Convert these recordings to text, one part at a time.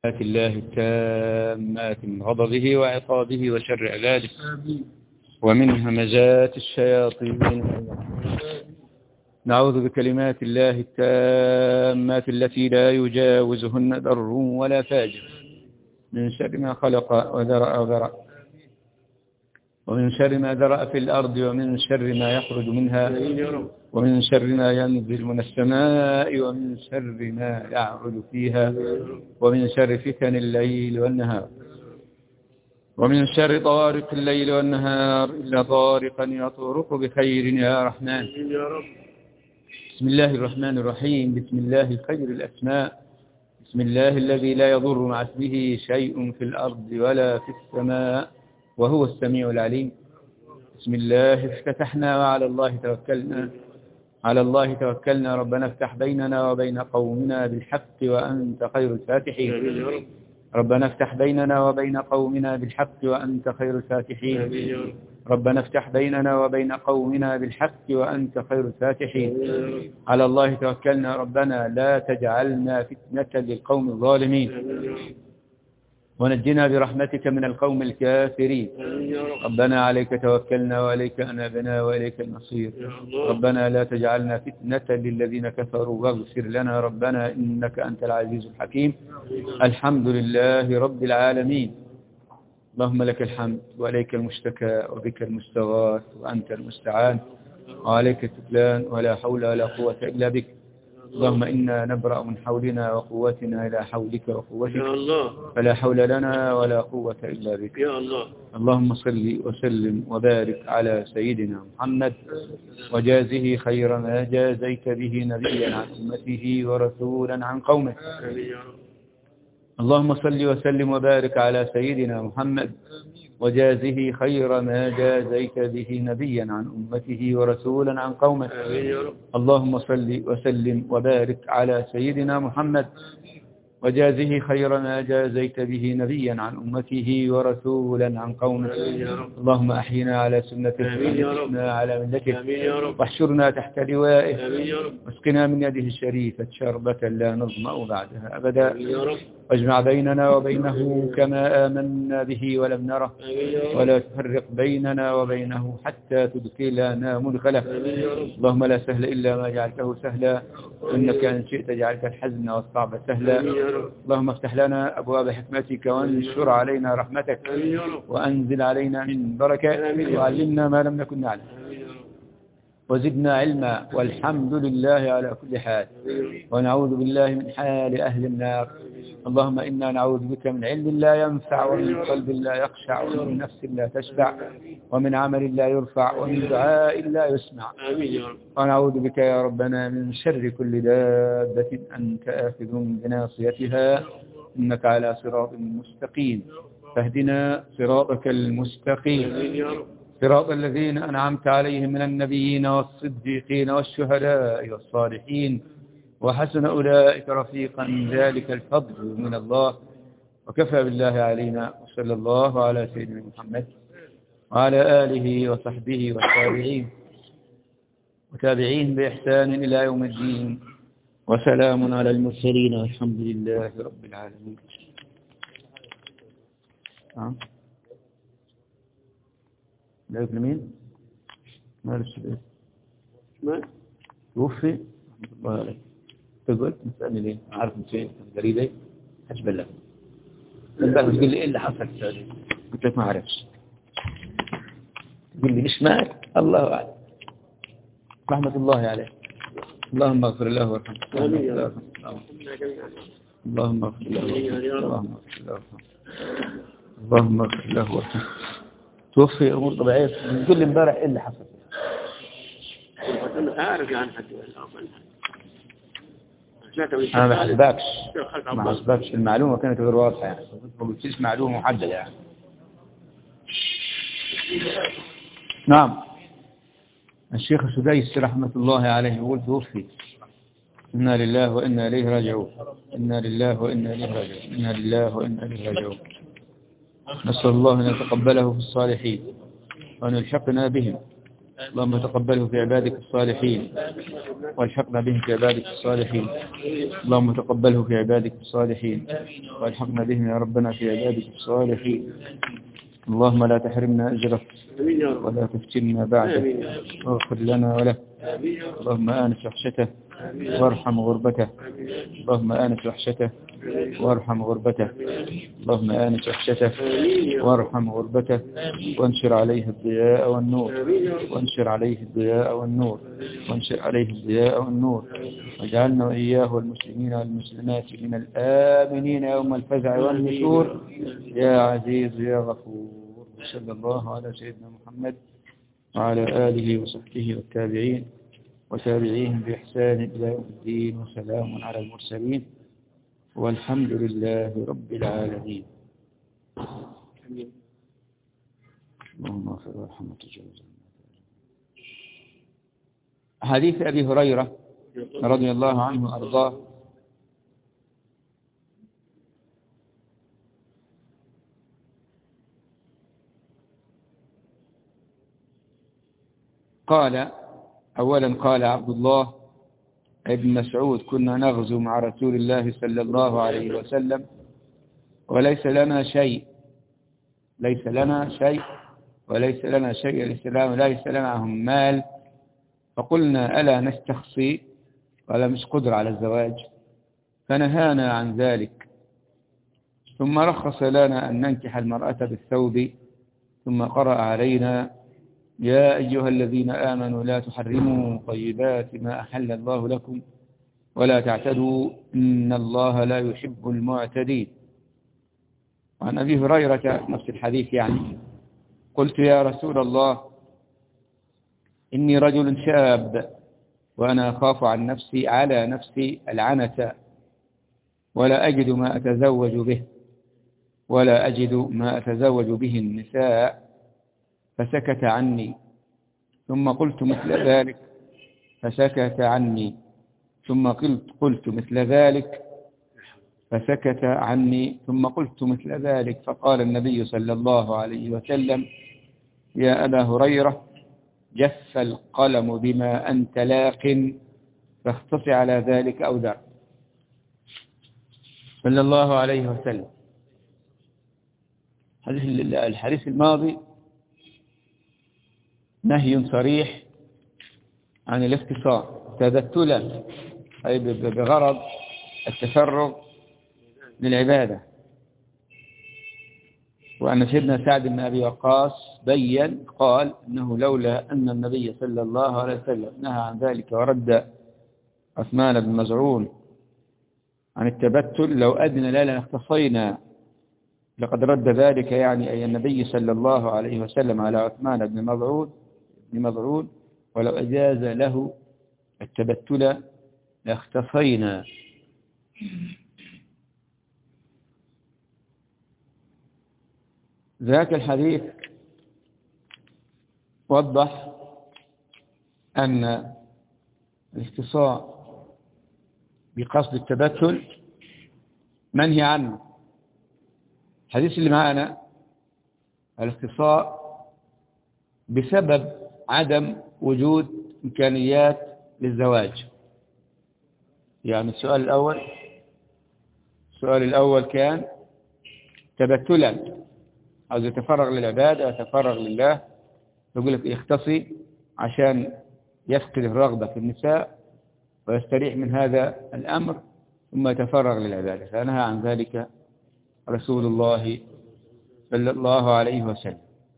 الله التامات من غضبه وعقابه وشر عباده ومن همزات الشياطين. نعوذ بكلمات الله التامات التي لا يجاوزهن بر ولا فاجر من شر ما خلق وذرأ ومن شر ما ذرأ في الأرض ومن شر ما يخرج منها ومن شر ما ينزل من السماء ومن شر ما يعرج فيها ومن شر فتن الليل والنهار ومن شر طوارق الليل والنهار إلا طارقا يطرق بخير يا رحمن. بسم الله الرحمن الرحيم. بسم الله خير الأسماء. بسم الله الذي لا يضر مع اسمه شيء في الأرض ولا في السماء وهو السميع العليم. بسم الله افتتحنا وعلى الله توكلنا. على الله توكلنا. ربنا افتح بيننا وبين قومنا بالحق وأنت خير الفاتحين. ربنا افتح بيننا وبين قومنا بالحق وأنت خير الفاتحين. ربنا افتح بيننا وبين قومنا بالحق وأنت خير الفاتحين. على الله توكلنا. ربنا لا تجعلنا فتنة للقوم الظالمين ونجنا برحمتك من القوم الكافرين. ربنا عليك توكلنا وإليك أنابنا وإليك المصير. ربنا لا تجعلنا فتنة للذين كفروا واغفر لنا ربنا إنك أنت العزيز الحكيم. الحمد لله رب العالمين. اللهم لك الحمد وإليك المشتكى وبك المستغاث وأنت المستعان وعليك التكلان ولا حول ولا قوة إلا بك. اللهم إنا نبرأ من حولنا وقوتنا إلى حولك وقوتك فلا حول لنا ولا قوة إلا بك. اللهم صل وسلم وبارك على سيدنا محمد وجازه خير ما جازيت به نبيا عن أمته ورسولا عن قومه. اللهم صل وسلم وبارك على سيدنا محمد وجازه خير ما جازيت به نبيا عن أمته ورسولا عن قومه. اللهم صل وسلم وبارك على سيدنا محمد وجازه خير ما جازيت به نبيا عن أمته ورسولا عن قومه. اللهم أحينا على سنته وأمتنا على ملته واحشرنا تحت لوائه واسقنا من يده الشريفة شربة لا نظمأ بعدها أبدا واجمع بيننا وبينه كما آمنا به ولم نره ولا تفرق بيننا وبينه حتى تدخلنا مدخله. اللهم لا سهل إلا ما جعلته سهلا إنك إن شئت جعلت الحزن والصعب سهلا. اللهم افتح لنا أبواب حكمتك وانشر علينا رحمتك وأنزل علينا من بركاتك وعلمنا ما لم نكن نعلم وزدنا علما والحمد لله على كل حال ونعوذ بالله من حال أهل النار. اللهم إنا نعوذ بك من علم لا ينفع ومن قلب لا يخشع ومن نفس لا تشبع ومن عمل لا يرفع ومن دعاء لا يسمع. ونعوذ بك يا ربنا من شر كل دابة أنت آخذ بناصيتها إنك على صراط مستقيم فاهدنا صراطك المستقيم صراط الذين أنعمت عليهم من النبيين والصديقين والشهداء والصالحين وحسن أولئك رفيقا ذلك الفضل من الله وكفى بالله علينا. وصلى الله على سيدنا محمد وعلى آله وصحبه وتابعين بإحسان إلى يوم الدين وسلام على المرسلين والحمد لله رب العالمين. لا يبنى مين؟ ما لسه ما توفي الله عليك. تقول تسألني ليه؟ عارف من فين؟ جريدة حسب الله. انت بتقول لي ايه اللي حصل في السعودية؟ قلت لك ما اعرفش. تقول لي مش معك الله اعلم. رحمة الله عليه. اللهم اغفر له وارحمه. اللهم اغفر له اللهم اغفر له وارحمه. توفي امور طبيعيه. تقول لي امبارح ايه اللي حصل؟ انا اعرف عن حد انا ما حسبكش المعلومه كانت غير واضحه يعني ما قلتش معلومه محدده يعني. نعم. الشيخ السديس رحمه الله عليه يقول توفي. إنا لله وإنا إليه راجعون. إنا لله وإنا إليه راجعون. إنا لله وإنا إليه راجعون. نسأل الله أن يتقبله في الصالحين وأن يلحقنا بهم اللهم تقبله في عبادك الصالحين والحقنا به في عبادك الصالحين. اللهم تقبله في عبادك الصالحين والحقنا بهم يا ربنا في عبادك الصالحين. اللهم لا تحرمنا أجره ولا تفتنا بعده واغفر لنا وله. اللهم آنس وحشته وارحم غربته. اللهم آنس وحشته وارحم غربته. اللهم آنس وحشته وارحم غربته وانشر عليه الضياء والنور. وانشر عليه الضياء والنور. وانشر عليه الضياء والنور. واجعلنا وإياه والمسلمين والمسلمات من الآمنين يوم الفزع والنشور يا عزيز يا غفور. صلى الله على سيدنا محمد وعلى آله وصحبه والتابعين وتابعيهم بإحسان إلى يوم الدين. وسلام على المرسلين والحمد لله رب العالمين. اللهم اغفر وارحم وتجاوز. حديث أبي هريرة رضي الله عنه وأرضاه قال أولا قال عبد الله ابن مسعود كنا نغزو مع رسول الله صلى الله عليه وسلم وليس لنا شيء. ليس لنا شيء وليس لنا شيء الإسلام ليس لنا مال. فقلنا ألا نستخصي ولا مش قدر على الزواج فنهانا عن ذلك. ثم رخص لنا أن ننكح المرأة بالثوب. ثم قرأ علينا يا أيها الذين آمنوا لا تحرموا طيبات ما أحل الله لكم ولا تعتدوا إن الله لا يحب المعتدين. وعن أبي هريرة نفس الحديث يعني قلت يا رسول الله إني رجل شاب وأنا أخاف على نفسي العنة ولا أجد ما أتزوج به النساء فسكت عني. ثم قلت مثل ذلك فسكت عني. ثم قلت مثل ذلك فسكت عني. ثم قلت مثل ذلك. فقال النبي صلى الله عليه وسلم يا أبا هريرة جف القلم بما أنت لاق فاختص على ذلك أو دع. صلى الله عليه وسلم. الحديث الماضي نهي صريح عن الاختصار تبتلا أي بغرض التفرغ للعبادة. وأن سيدنا سعد بن أبي وقاص بين قال إنه لولا أن النبي صلى الله عليه وسلم نهى عن ذلك ورد عثمان بن مزعون عن التبتل لو أذن لنا اختصينا. لقد رد ذلك يعني أي النبي صلى الله عليه وسلم على عثمان بن مزعون ولو أجاز له التبتل لاختصينا. ذاك الحديث وضح أن الاختصاء بقصد التبتل منهي عنه. الحديث اللي معنا الاختصاء بسبب عدم وجود إمكانيات للزواج. يعني السؤال الأول كان تبتلا عاوز يتفرغ للعبادة يتفرغ لله يقول لك يختصي عشان يفقد الرغبة في النساء ويستريح من هذا الأمر ثم يتفرغ للعبادة. فنهى عن ذلك رسول الله صلى الله عليه وسلم.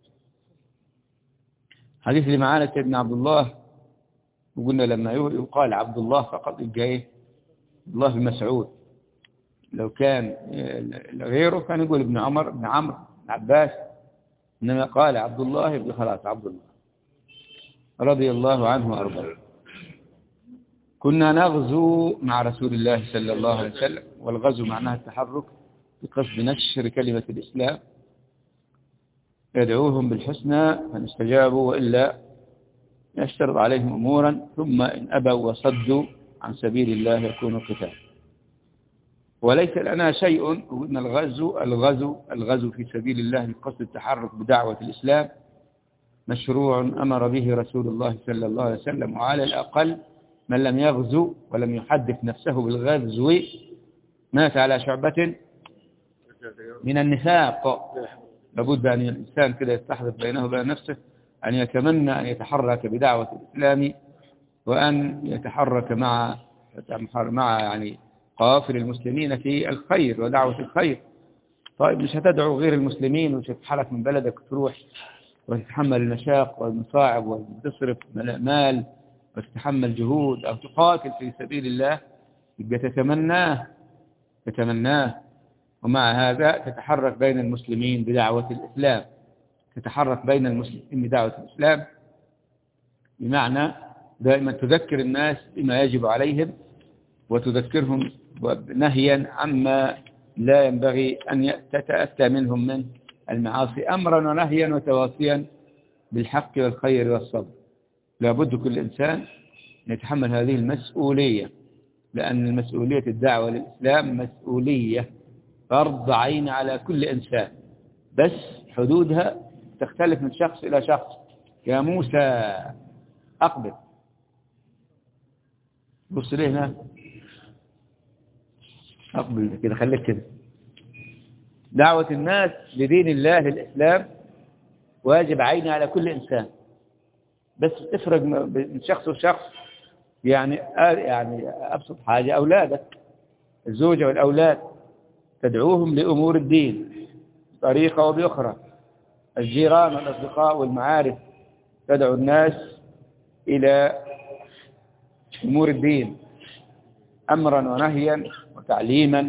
حديث اللي معانا سيدنا عبد الله وقلنا لما يقال عبد الله فقط الجاي الله بن مسعود. لو كان غيره كان يقول ابن عمر ابن عمرو بن عباس. إنما قال عبد الله ابن خلاص عبد الله رضي الله عنه وأرضاه. كنا نغزو مع رسول الله صلى الله عليه وسلم. والغزو معناها التحرك بقصد نشر كلمة الإسلام يدعوهم بالحسنى فإن استجابوا وإلا يشترط عليهم أمورا ثم إن أبوا وصدوا عن سبيل الله يكون قتال. وليس لنا شيء. وإن الغزو في سبيل الله بقصد التحرك بدعوة الإسلام مشروع أمر به رسول الله صلى الله عليه وسلم، وعلى الأقل من لم يغزو ولم يحدث نفسه بالغزو مات على شعبة من النفاق. لابد أن الإنسان كده يستحضر بينه وبين نفسه أن يتمنى أن يتحرك بدعوة الإسلام، وأن يتحرك مع يعني قوافل المسلمين في الخير ودعوة الخير. طيب مش هتدعو غير المسلمين ومش هتتحرك من بلدك تروح وتتحمل المشاق والمصاعب وتصرف مال وتتحمل جهود أو تقاتل في سبيل الله، يبقى تتمناه. ومع هذا تتحرك بين المسلمين بدعوة الإسلام، تتحرك بين المسلمين بدعوة الإسلام، بمعنى دائما تذكر الناس بما يجب عليهم وتذكرهم نهيا عما لا ينبغي أن تتأتى منهم من المعاصي، أمرا ونهيا وتواصيا بالحق والخير والصبر. لابد كل إنسان أن يتحمل هذه المسؤولية، لأن مسؤولية الدعوة للإسلام مسؤولية فرض عين على كل إنسان، بس حدودها تختلف من شخص إلى شخص. يا موسى أقبل، بص ليه هنا، أقبل كده، خليك كده. دعوة الناس لدين الله للإسلام واجب عيني على كل إنسان، بس تفرق من شخص وشخص. يعني أبسط حاجة أولادك، الزوجة والأولاد تدعوهم لأمور الدين بطريقة وبأخرى. الجيران والأصدقاء والمعارف تدعو الناس إلى أمور الدين أمرا ونهيا وتعليما،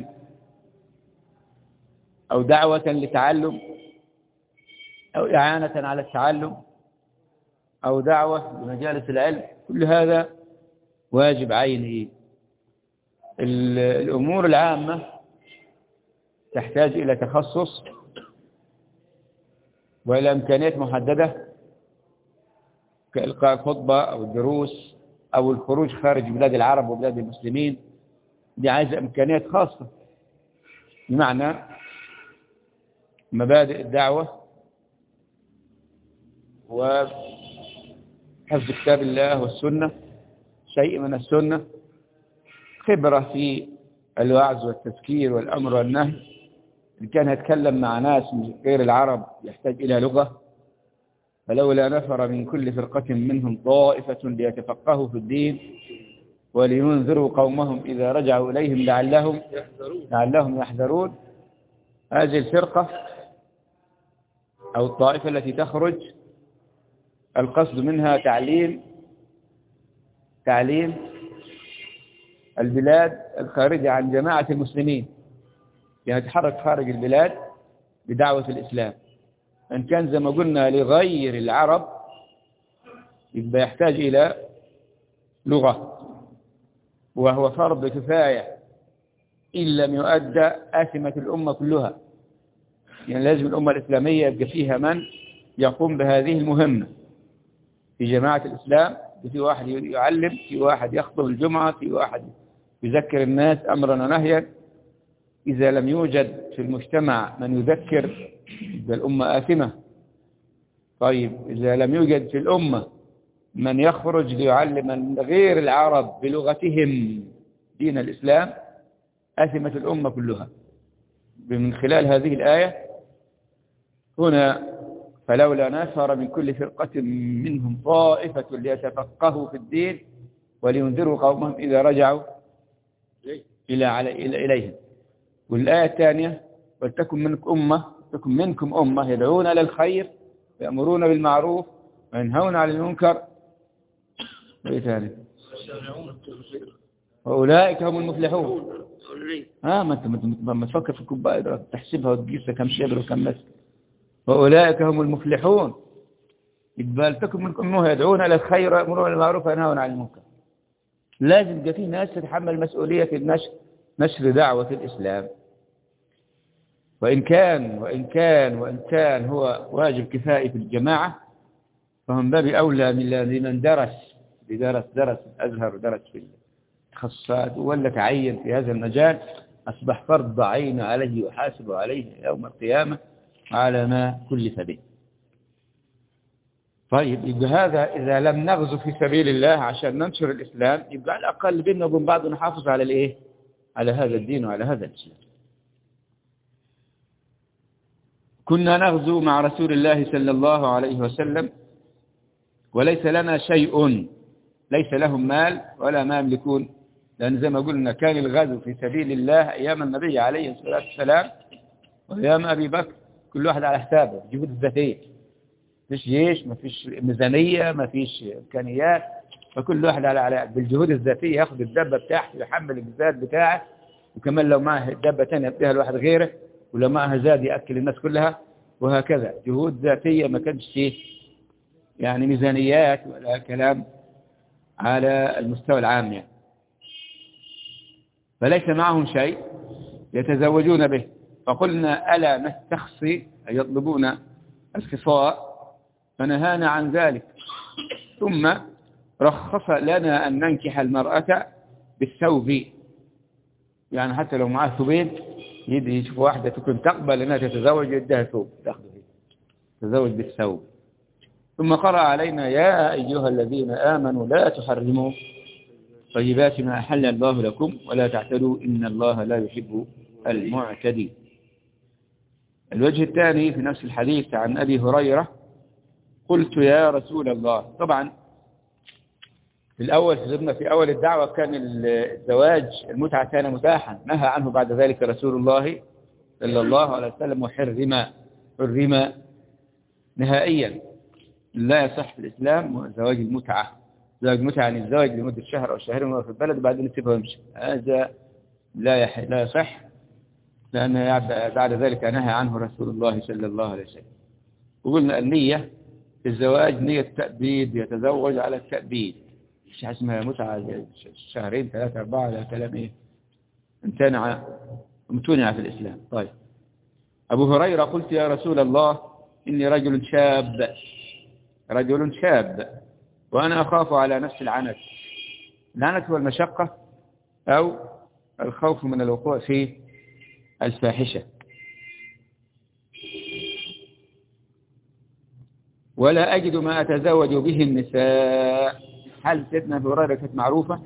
أو دعوة لتعلم، أو إعانة على التعلم، أو دعوة لمجالس العلم. كل هذا واجب عيني. الأمور العامة تحتاج إلى تخصص وإلى إمكانيات محددة كإلقاء الخطبة أو الدروس أو الخروج خارج بلاد العرب وبلاد المسلمين. دي عايزة إمكانيات خاصة، بمعنى مبادئ الدعوة وحفظ كتاب الله والسنة، شيء من السنة، خبرة في الوعظ والتذكير والأمر والنهي. إن كان يتكلم مع ناس من غير العرب يحتاج إلى لغة، فلولا نفر من كل فرقة منهم طائفة ليتفقهوا في الدين ولينذروا قومهم إذا رجعوا إليهم لعلهم يحذرون. هذه الفرقة أو الطائفة التي تخرج القصد منها تعليم البلاد الخارجة عن جماعة المسلمين، يعني تحرك خارج البلاد بدعوة الإسلام. إن كان زي ما قلنا لغير العرب يبقى يحتاج إلى لغة، وهو فرض كفاية، إن لم يؤدى آثمة الأمة كلها. يعني لازم الأمة الإسلامية يبقى فيها من يقوم بهذه المهمة. في جماعة الإسلام في واحد يعلم، في واحد يخطب الجمعة، في واحد يذكر الناس أمرا ونهيا. إذا لم يوجد في المجتمع من يذكر الأمة آثمة. طيب إذا لم يوجد في الأمة من يخرج ليعلم غير العرب بلغتهم دين الإسلام آثمة الأمة كلها. من خلال هذه الآية هنا فلولا نفر من كل فرقة منهم طائفة ليتفقهوا في الدين ولينذروا قومهم إذا رجعوا إليهم. والآية الثانية ولتكن منكم أمة يدعون إلى الخير ويأمرون بالمعروف وينهون عن المنكر وإيه ثاني وأولئك هم المفلحون. ما تفكر في الكوباية تحسبها وتقيسها كم شبر وكم مسك. وأولئك هم المفلحون. يبقى لتكن منكم أمة يدعون إلى الخير ويأمرون بالمعروف وينهون عن المنكر. لازم يبقى في ناس تتحمل مسؤولية نشر دعوة الإسلام. وإن كان هو واجب كفائي في الجماعة، فهم باب أولى من درس الأزهر ودرس في التخصصات ولا تعين في هذا المجال، أصبح فرض عين عليه وحاسب عليه يوم القيامة على ما كلف به. طيب يبقى هذا إذا لم نغزو في سبيل الله عشان ننشر الإسلام، يبقى على الأقل بيننا وبين بعض نحافظ على الإيه؟ على هذا الدين وعلى هذا الإسلام. كنا نغزو مع رسول الله صلى الله عليه وسلم وليس لنا شيء، ليس لهم مال ولا ما يملكون، لأن زي ما قلنا كان الغزو في سبيل الله أيام النبي عليه الصلاة والسلام وأيام أبي بكر كل واحد على حسابه، جهود الذاتية، مفيش جيش، مفيش ميزانية، مفيش إمكانيات، فكل واحد على بالجهود الذاتية ياخذ الدبة بتاعته يحمل الزاد بتاعه، وكمان لو معه دبة ثانية يديها لواحد غيره، ولو معه زاد يأكل الناس كلها، وهكذا جهود ذاتية، ما كانش يعني ميزانيات ولا كلام على المستوى العام يعني. فليس معهم شيء يتزوجون به، فقلنا ألا نستخصي، أي يطلبون الخصاء، فنهانا عن ذلك. ثم رخص لنا أن ننكح المرأة بالثوب، يعني حتى لو معاه ثوبين يدي يشوف واحدة تكون تقبل أنها تتزوج يديها ثوب تأخذه تتزوج بالثوب. ثم قرأ علينا يا أيها الذين آمنوا لا تحرموا طيبات ما أحل الله لكم ولا تعتدوا إن الله لا يحب المعتدين. الوجه الثاني في نفس الحديث عن أبي هريرة: قلت يا رسول الله. طبعا في الأول في أول الدعوة كان الزواج المتعة كان متاحا، نهى عنه بعد ذلك رسول الله صلى الله عليه وسلم وحرم نهائيا. لا يصح في الإسلام زواج المتعة. زواج المتعة يعني الزواج لمدة شهر أو شهرين وهو في البلد وبعدين يسيبه ويمشي، هذا لا يصح، لأن بعد ذلك نهى عنه رسول الله صلى الله عليه وسلم. وقلنا النية في الزواج نية تأبيد، يتزوج على التأبيد، مش اسمها متعة شهرين 3 4 لا كلام امتنع في الإسلام. طيب أبو هريرة: قلت يا رسول الله إني رجل شاب وأنا أخاف على نفس العنت هو المشقة أو الخوف من الوقوع في الفاحشة، ولا أجد ما أتزوج به النساء. هل سيدنا أبو هريرة كانت معروفة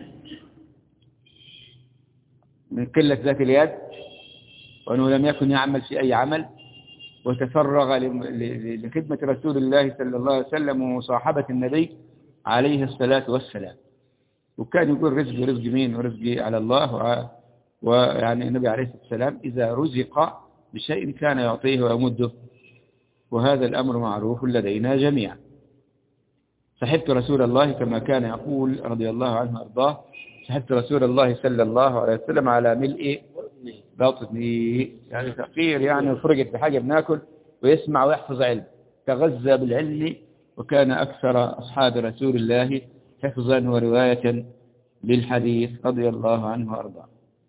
من قلة ذات اليد، وأنه لم يكن يعمل في أي عمل، وتفرغ لخدمة رسول الله صلى الله عليه وسلم ومصاحبة النبي عليه الصلاة والسلام. وكان يقول رزقي مين؟ ورزقي على الله. ويعني النبي عليه الصلاة والسلام إذا رزق بشيء كان يعطيه ويمده، وهذا الأمر معروف لدينا جميعا. صحبت رسول الله كما كان يقول رضي الله عنه وأرضاه: صحبت رسول الله صلى الله عليه وسلم على ملء بطني، يعني فقير، يعني فرقت بحاجة بناكل ويسمع ويحفظ علم، تغذى بالعلم، وكان أكثر أصحاب رسول الله حفظا ورواية للحديث رضي الله عنه وأرضاه.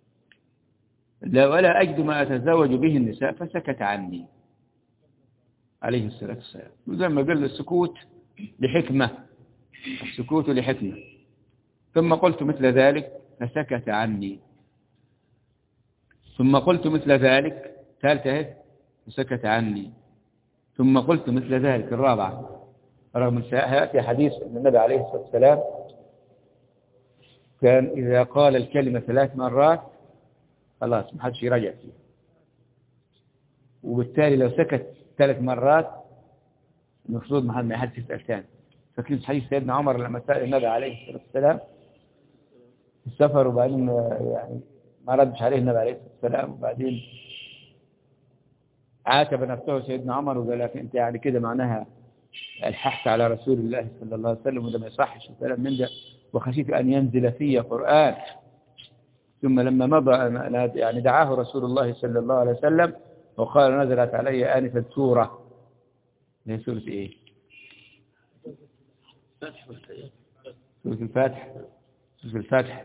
ولا أجد ما أتزوج به النساء فسكت عني عليه الصلاة والسلام. وزي ما قال السكوت لحكمة، السكوت لحكمة. ثم قلت مثل ذلك فسكت عني، ثم قلت مثل ذلك، ثالثة فسكت عني، ثم قلت مثل ذلك الرابعة. رغم من سيأتي حديث أن النبي عليه الصلاة والسلام كان إذا قال الكلمة 3 مرات خلاص ما حدش يراجع فيه، وبالتالي لو سكت 3 مرات المفروض ما حدش يسأل ثاني. فكيف حديث سيدنا عمر لما سأل النبي عليه الصلاة والسلام في السفر، وبعدين يعني ما ردش عليه النبي عليه الصلاة والسلام، وبعدين عاتب نفسه سيدنا عمر وقال لك أنت يعني كده معناها الححت على رسول الله صلى الله عليه وسلم، وده ما يصحش الكلام من ده، وخشيت أن ينزل في قرآن. ثم لما مضى يعني دعاه رسول الله صلى الله عليه وسلم وقال: نزلت علي آنفا سورة. هي سورة إيه؟ سورة الفاتح.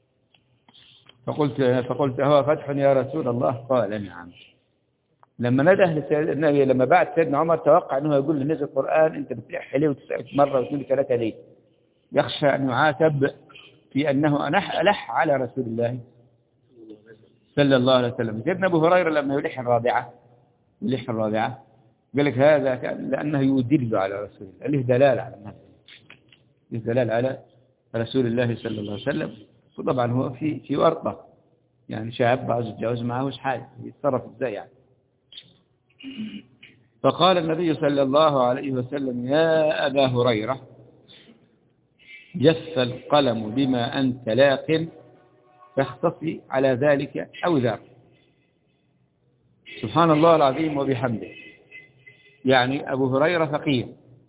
فقلت هو فتح يا رسول الله؟ قال: نعم. لما نده النبي، لما بعد سيدنا عمر توقع أنه يقول له نزل القرآن، أنت بتلح ليه وتسأل مرة واثنين وثلاثة ليه؟ يخشى أن يعاتب في أنه ألح على رسول الله صلى الله عليه وسلم. سيدنا أبو هريرة لما يلح الرابعة قال لك هذا كان لأنه يدل على رسول الله، له دلالة على النبي، له دلالة على رسول الله صلى الله عليه وسلم. وطبعا هو في ورطة، يعني شاب عاوز يتجوز معهوش حاجة، يتصرف ازاي يعني. فقال النبي صلى الله عليه وسلم: يا أبا هريرة، جف القلم بما أنت لاق فاختصي على ذلك أو ذاك. سبحان الله العظيم وبحمده. يعني أبو هريرة فقير،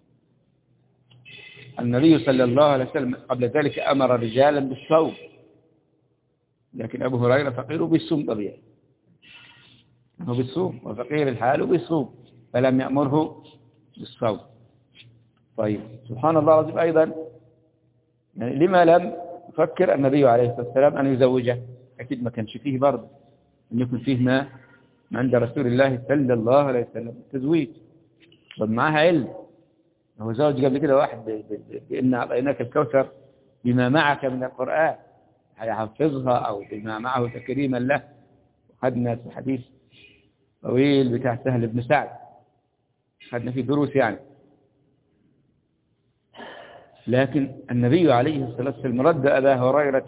النبي صلى الله عليه وسلم قبل ذلك أمر رجالا بالصوم، لكن أبو هريرة فقير وبيصوم طبيعي، هو بيصوم وفقير الحال وبيصوم، فلم يأمره بالصوم. طيب سبحان الله العظيم. أيضا يعني لما لم يفكر النبي عليه الصلاة والسلام أن يزوجه؟ أكيد ما كانش فيه برضه أن يكون فيه ما عند رسول الله صلى الله عليه وسلم تزويج. طب معها علم، هو زوج قبل كده واحد بإن أعطيناك الكوثر بما معك من القرآن، هيحفظها أو بما معه تكريما له. وخدنا في حديث طويل بتاع سهل بن سعد، خدنا فيه دروس يعني. لكن النبي عليه الصلاة والسلام رد أبا هريرة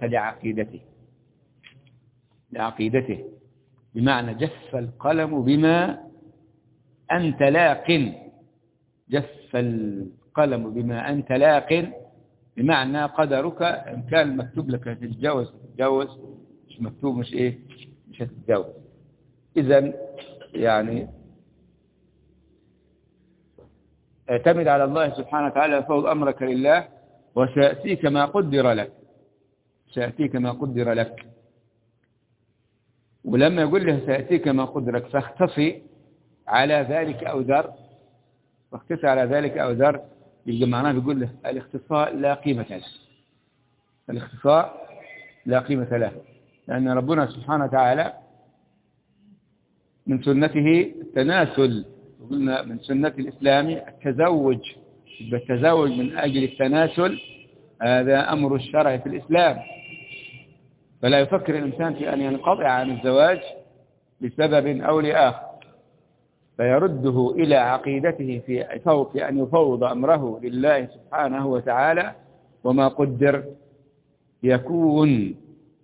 لعقيدته، بمعنى جف القلم بما أنت لاق. جف القلم بما أنت لاق بمعنى قدرك، إن كان مكتوب لك تتجوز، مش مكتوب مش هتتجوز. إذن يعني اعتمد على الله سبحانه وتعالى وفوض أمرك لله، وسيأتيك ما قدر لك. ولما يقول له سيأتيك ما قدر لك فاختصي على ذلك أو ذر، يبقى معناه بيقول له الاختصاء لا قيمة له، لأن ربنا سبحانه وتعالى من سنته التناسل، وقلنا من سنة الإسلام التزوج، يبقى التزوج من أجل التناسل، هذا أمر الشرع في الإسلام. فلا يفكر الإنسان في أن ينقطع عن الزواج لسبب أو لآخر، فيرده إلى عقيدته في أن يفوض أمره لله سبحانه وتعالى، وما قدر يكون.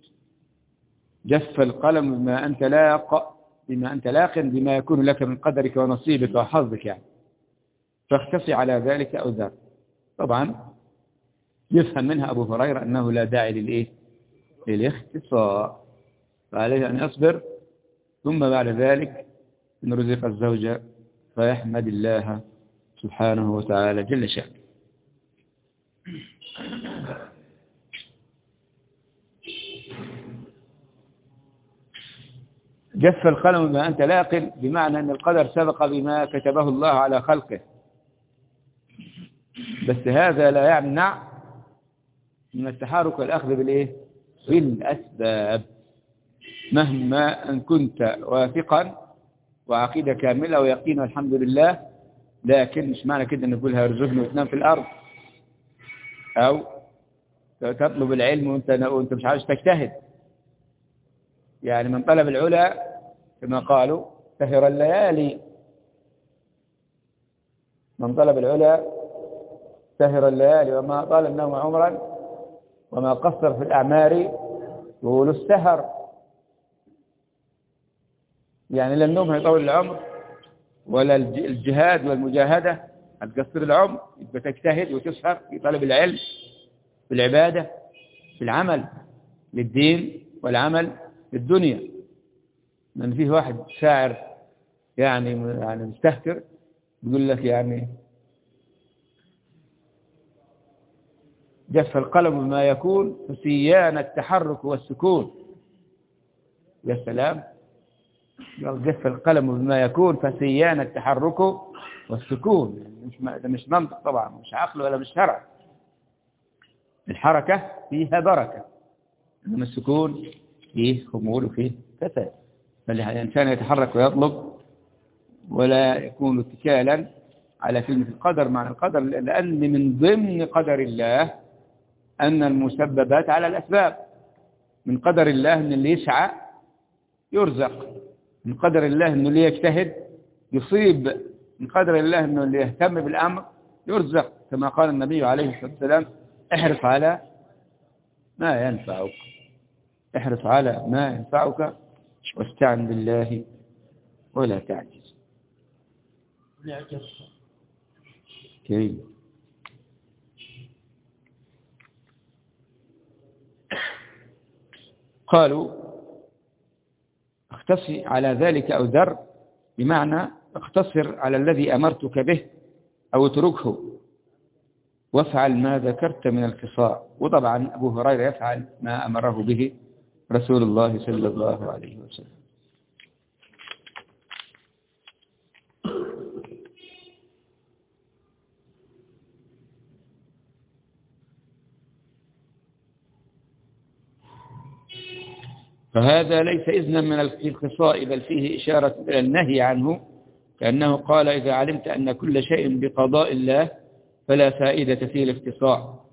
جف القلم بما أنت لاق بما يكون لك من قدرك ونصيبك وحظك يعني، فاختصي على ذلك أو ذاك. طبعا يفهم منها أبو هريرة أنه لا داعي للاختصاء، فعليه أن يصبر، ثم بعد ذلك إن رزق الزوجة فيحمد الله سبحانه وتعالى جل شأنه. جف القلم بما أنت لاق بمعنى أن القدر سبق بما كتبه الله على خلقه، بس هذا لا يمنع من التحرك والأخذ بالأسباب، مهما أن كنت واثقا وعقيدة كاملة ويقين والحمد لله، لكن مش معنى كده أن نقولها رزقنا وتنام في الأرض، أو تطلب العلم وأنت مش عاوز تجتهد. يعني من طلب العلا كما قالوا سهر الليالي، من طلب العلا سهر الليالي، وما طال النوم عمرا وما قصر في الأعمار طول السهر. يعني لا النوم هيطول العمر، ولا الجهاد والمجاهدة هتقصر العمر، يبقى تجتهد وتسهر في طلب العلم، في العبادة، في العمل للدين والعمل للدنيا. من فيه واحد شاعر يعني مستهتر يقول لك يعني جف القلم بما يكون فسيان التحرك والسكون. يا سلام، جف القلم بما يكون فسيان التحرك والسكون. ده مش منطق طبعا، مش عقل ولا مش شرع. الحركة فيها بركة، إنما السكون فيه خمول وفيه فساد. فالإنسان يتحرك ويطلب ولا يكون اتكالا على كلمة القدر. معنى القدر لأن من ضمن قدر الله أن المسببات على الأسباب. من قدر الله أن اللي يسعى يرزق، من قدر الله أن اللي يجتهد يصيب، من قدر الله أنه اللي يهتم بالأمر يرزق، كما قال النبي عليه الصلاة والسلام: احرص على ما ينفعك، احرص على ما ينفعك واستعن بالله ولا تعجز. كريم. قالوا: اختصي على ذلك أو ذر، بمعنى اقتصر على الذي أمرتك به أو اتركه وافعل ما ذكرت من القصار. وطبعا أبو هريرة يفعل ما أمره به رسول الله صلى الله عليه وسلم. فهذا ليس إذنا من القصاء، بل فيه إشارة إلى النهي عنه، كأنه قال: إذا علمت أن كل شيء بقضاء الله فلا فائدة في الاقتصاء.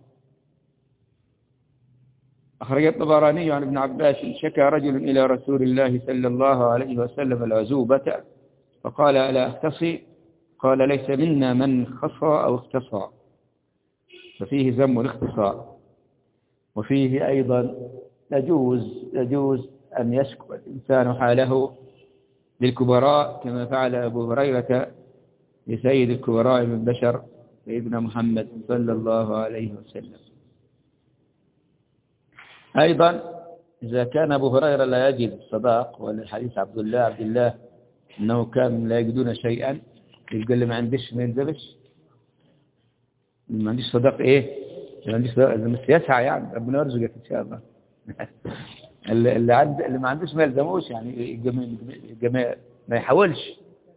أخرج الطبراني عن ابن عباس: شكى رجل إلى رسول الله صلى الله عليه وسلم العزوبة فقال: ألا أختصي؟ قال: ليس منا من خصى أو اختصى. ففيه ذم الاختصاء. وفيه أيضا يجوز أن يشكو الإنسان حاله للكبراء، كما فعل أبو هريرة لسيد الكبراء من بشر سيدنا محمد صلى الله عليه وسلم. أيضا إذا كان أبو هريرة لا يجد الصداق، والحديث عبد الله أنه كان لا يجدون شيئا، يقول له: ما عنديش، ما ينزلش، ما عنديش صداق. إيه ما عنديش صداق؟ بس يسعى، يعني ربنا يرزقك إن شاء الله. اللي ما عندوش ما يلزموش، يعني ما يحاولش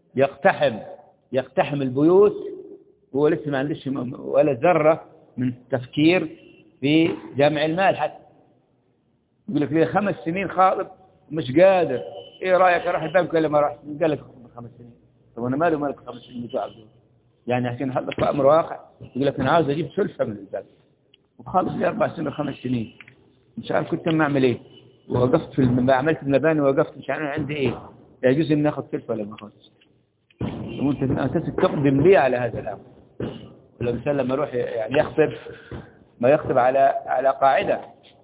يقتحم البيوت وهو لسه ما عندوش ولا ذرة من تفكير في جمع المال. حتى يقول لك: ليه 5 سنين خاطب ومش قادر، ايه رايك اروح البنك ولا ما اروح؟ قال لك 5 سنين. طب انا مالي ومالك 5 سنين بتوع دول؟ يعني عشان نحطك في امر واقع. يقول لك: انا عاوز اجيب سلفه من البنك وخالص لي 4 سنين 5 سنين، مش عارف كنت ما اعمل ايه، ووقفت ما عملت المباني، ووقفت مش عارف عندي ايه، يجوز ان ناخذ سلفه ولا ما اخذش؟ وانت اساس تقدم لي على هذا الامر. ولو مثلا لما يروح يعني يخطب، ما يخطب على قاعده،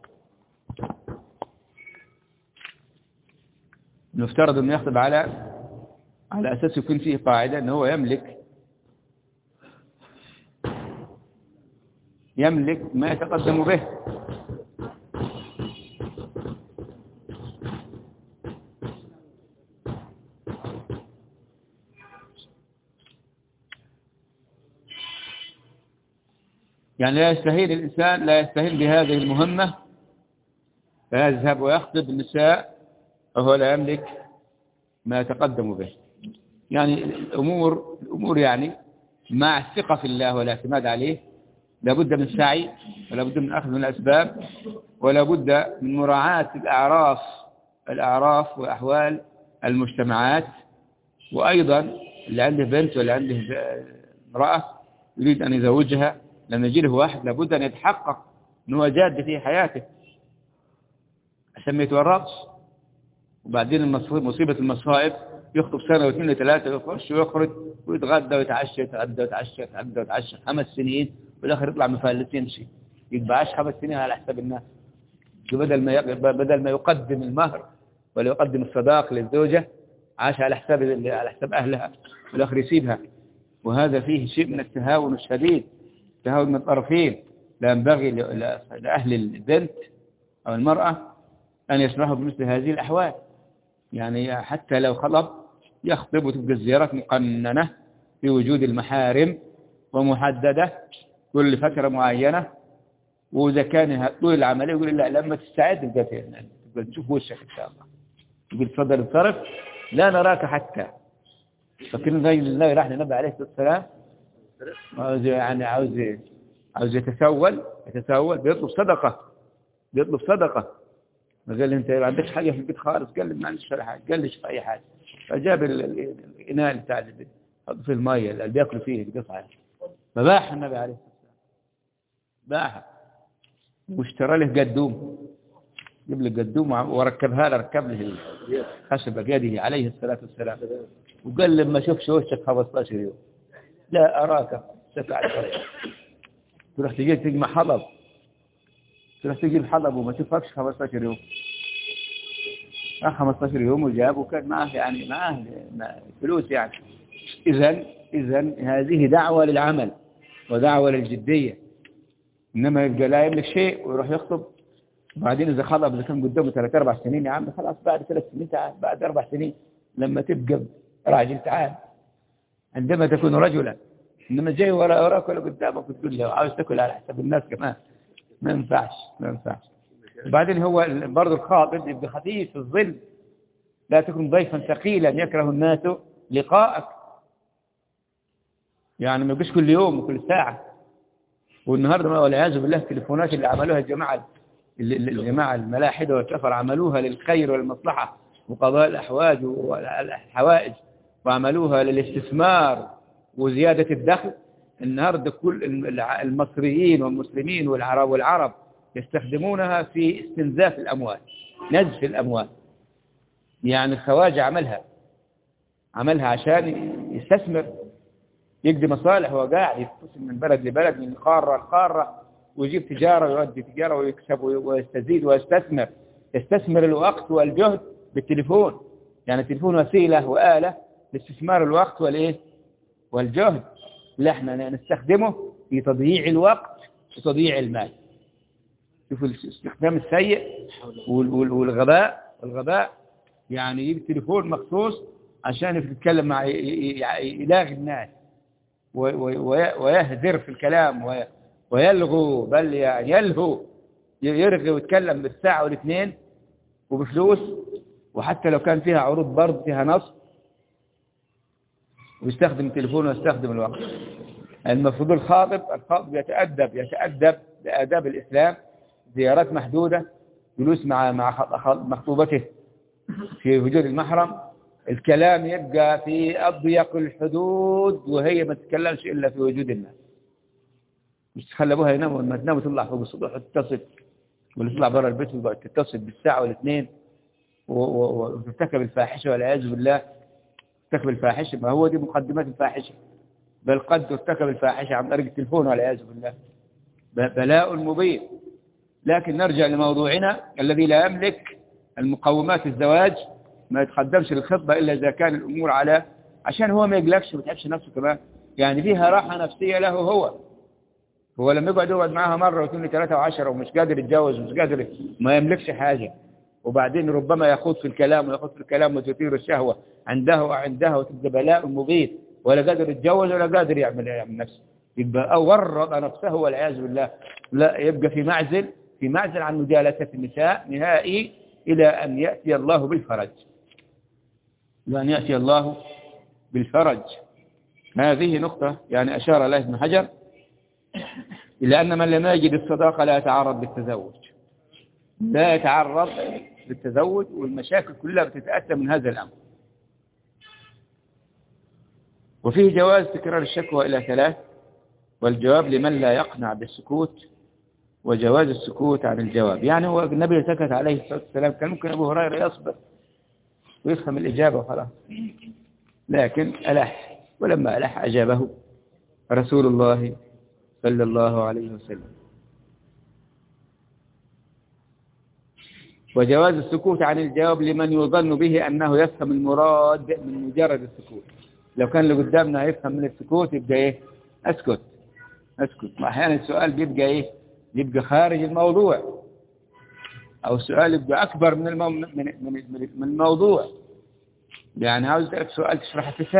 نفترض انه يخطب على اساس يكون فيه قاعده انه هو يملك ما يتقدم به. يعني الإنسان لا يستهين بهذه المهمة، فيذهب ويخطب النساء وهو لا يملك ما يتقدم به. يعني الأمور يعني مع الثقة في الله والاعتماد عليه لابد من سعي، ولا بد من أخذ من الأسباب، ولا بد من مراعاة الأعراف وأحوال المجتمعات. وأيضا اللي عنده بنت ولا عنده امرأة يريد أن يزوجها، لما يجيله واحد لابد أن يتحقق أنه جاد في حياته عشان ما يتورطش. وبعدين مصيبة المصائب يخطب 1 و2 و3 ويخش ويخرج ويتغدى ويتعشى 5 سنين، والآخر يطلع مفلسين شيء، يبقى عاش 5 سنين على حساب الناس. بدل ما يقدم المهر ولا يقدم الصداق للزوجة، عاش على حساب أهلها، والآخر يسيبها. وهذا فيه شيء من التهاون الشديد، تهاون من الطرفين. لا ينبغي لأهل البنت أو المرأة أن يسمحوا بمثل هذه الأحوال. يعني حتى لو خطب يخطب وتبقى الزيارات مقننة في وجود المحارم ومحددة كل فترة معينة. وإذا كان طول العملية يقول: لا، لما تستعد تبقى نشوف وشك إن شاء الله. يقول: تفضل انصرف، لا نراك حتى. فكرنا الله راح للنبي عليه الصلاة والسلام عاوز يتسول بيطلب صدقة. قال لي: انت ما عندكش حاجه في البيت خالص؟ قال لي: ما عنديش ولا حاجه. قال لي: في اي حاجه. فجاب الاناء بتاع البيت، حط فيه الميه اللي بياكلوا فيه القطعه. فباح النبي عليه الصلاه والسلام، باعها واشترى له قدوم. جاب له قدوم وركب له الخشبه بيده عليه الصلاه والسلام. وقال لما اشوفش وشك 15 يوم لا اراك سفع الطريق. تروح تجي تجمع حطب، تروح تجيب حطب وما تشوفكش 15 يوم. 15 يوم وجاب وكان معه يعني معه فلوس يعني. إذن هذه دعوة للعمل ودعوة للجدية. إنما يبقى لا يملك شيء ويروح يخطب، وبعدين إذا خطب إذا كان قدامه 3-4 سنين يا عم خلاص بعد 3 سنين تعال، بعد 4 سنين لما تبقى راجل تعال عندما تكون رجلا. إنما جاي وراك ولا قدامك وتقول له عاوز تاكل على حساب الناس كمان، ما ينفعش. وبعدين هو برضه الخاطب يبقى خفيف في الظل، لا تكن ضيفا ثقيلا يكره الناس لقاءك. يعني ما يبقاش كل يوم وكل ساعة. والنهارده والعياذ بالله التليفونات اللي عملوها الجماعة الملاحدة والكفر عملوها للخير والمصلحة وقضاء الأحواج والحوائج، وعملوها للاستثمار وزيادة الدخل. النهارده كل المصريين والمسلمين والعرب يستخدمونها في استنزاف الأموال، نزف الأموال. يعني الخواجة عملها عشان يستثمر، يقضي مصالح. هو قاعد يتصل من بلد لبلد من قارة لقارة ويجيب تجارة ويؤدي تجارة ويكسب ويستزيد يستثمر الوقت والجهد بالتليفون. يعني التليفون وسيلة وآلة لاستثمار الوقت والجهد اللي احنا نستخدمه في تضييع الوقت وتضييع المال. شوفوا الاستخدام السيء والغباء. يعني يجيب التليفون مخصوص عشان يتكلم مع يلاغي الناس ويهذر في الكلام ويلغو، بل يعني يلهو، يرغي ويتكلم بالساعة والاثنين وبفلوس، وحتى لو كان فيها عروض برضه فيها نصب، ويستخدم التليفون ويستخدم الوقت. المفروض الخاطب يتأدب بآداب الإسلام، زيارات محدودة، جلوس مع مخطوبته في وجود المحرم، الكلام يبقى في أضيق الحدود وهي ما تتكلمش إلا في وجود الناس. مش تخلي أبوها ينام ولما تنام تطلع فوق السطوح وتتصل، واللي تطلع برا البيت وتتصل بالساعة والاثنين وترتكب الفاحشة والعياذ بالله. ترتكب الفاحشة، ما هو دي مقدمات الفاحشة، بل قد ترتكب الفاحشة عن طريق التلفون والعياذ بالله. بلاء مبين. لكن نرجع لموضوعنا الذي لا يملك المقومات الزواج، ما يتقدمش للخطبة إلا إذا كان الأمور على عشان هو ما يقلقش ويتعبش نفسه كمان. يعني فيها راحة نفسية له. هو لما يقعد معها مرة واثنين 3 و10 ومش قادر يتجوز ومش قادر، ما يملكش حاجة. وبعدين ربما يخوض في الكلام وتثير الشهوة عندها وتبقى بلاء مبين، ولا قادر يتجوز ولا قادر يعمل نفسه، يبقى أورط نفسه والعياذ بالله. لا، يبقى في معزل عن مجالسة النساء نهائي إلى أن يأتي الله بالفرج. هذه نقطة يعني أشار إليه ابن حجر، إلى أن من لم يجد الصداقة لا يتعرض بالتزوج، والمشاكل كلها بتتأتى من هذا الأمر. وفيه جواز تكرار الشكوى إلى 3، والجواب لمن لا يقنع بالسكوت، وجواز السكوت عن الجواب. يعني هو النبي سكت عليه الصلاة والسلام، كان ممكن أبو هريرة يصبر ويفهم الإجابة وخلاص، لكن ألح، ولما ألح أجابه رسول الله صلى الله عليه وسلم. وجواز السكوت عن الجواب لمن يظن به أنه يفهم المراد من مجرد السكوت. لو كان اللي قدامنا يفهم من السكوت يبقى إيه؟ أسكت. وأحيانا السؤال بيبقى إيه؟ يبقى خارج الموضوع، أو السؤال يبقى أكبر من الموضوع. يعني عاوز أسألك سؤال تشرح في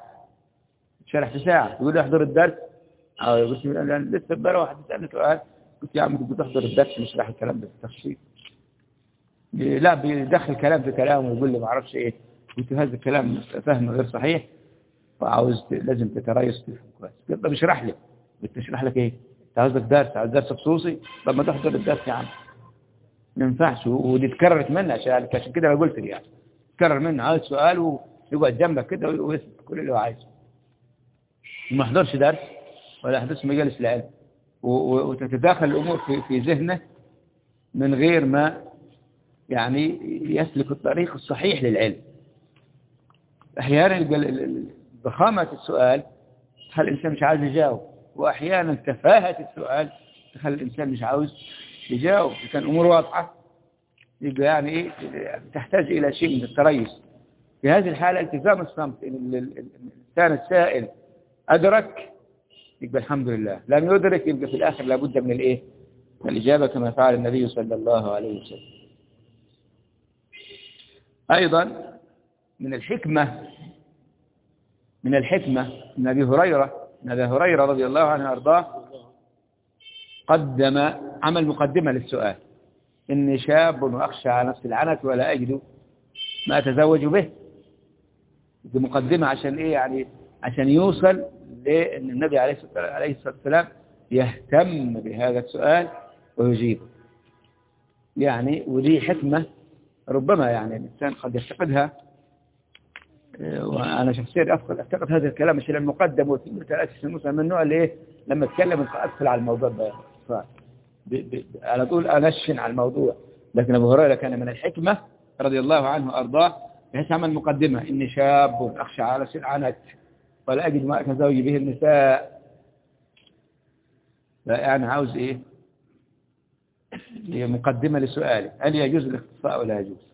ساعة، يقول احضر الدرس، أو يقول لسه بقى واحد يسألني سؤال، قلت يا عم تقول تحضر الدرس نشرح الكلام ده بالتفصيل. لا، بيدخل كلام في كلام ويقول لي ما اعرفش ايه، قلت هذا الكلام فهم غير صحيح، لازم تتريث تفهم كويس. طب اشرح لي، بتشرح لك ايه؟ انت عاوز درس خصوصي؟ طب ما تحضر الدرس يا عم. ما ينفعش، ودي اتكررت منها عشان كده انا قلت لي يعني تكرر منها. عاوز سؤال ويقعد جنبك كده ويسمع كل اللي هو عايزه، وما يحضرش درس ولا يحضرش مجالس العلم، وتتداخل الامور في ذهنه من غير ما يعني يسلك الطريق الصحيح للعلم. أحيانا ضخامة السؤال تخلي الإنسان مش عاوز يجاوب، وأحيانا تفاهة السؤال تخلي الإنسان مش عاوز يجاوب. كان أمور واضحة يبقى يعني إيه تحتاج إلى شيء من التريث. في هذه الحالة التزام الصمت، إن الإنسان السائل أدرك يبقى الحمد لله، لم يدرك يبقى في الآخر لابد من الإيه؟ من الإجابة كما فعل النبي صلى الله عليه وسلم. أيضا من الحكمة من أبي هريرة رضي الله عنه وأرضاه عمل مقدمة للسؤال: إني شاب وأخشى على نفس العنت ولا أجد ما أتزوج به. دي مقدمة عشان إيه؟ يعني عشان يوصل لأن النبي عليه الصلاة والسلام يهتم بهذا السؤال ويجيبه. يعني ودي حكمة ربما يعني الإنسان قد يفتقدها، وأنا شخصيا أفتقد هذا الكلام الشيء المقدم وتأسيس المسلم من النوع اللي إيه لما أتكلم أدخل على الموضوع ده على طول أنشن على الموضوع. لكن أبو هريرة كان من الحكمة رضي الله عنه وأرضاه بحيث عمل مقدمة: إني شاب أخشى على العنت ولا أجد ما أتزوج به النساء. لا يعني عاوز إيه؟ هي مقدمة لسؤالي: هل يجوز الاختصاء ولا يجوز؟